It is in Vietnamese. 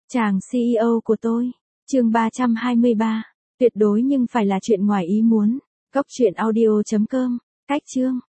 Chàng CEO của tôi. Chương 323. Tuyệt đối nhưng phải là chuyện ngoài ý muốn. Cốc truyện audio.com. Cách chương.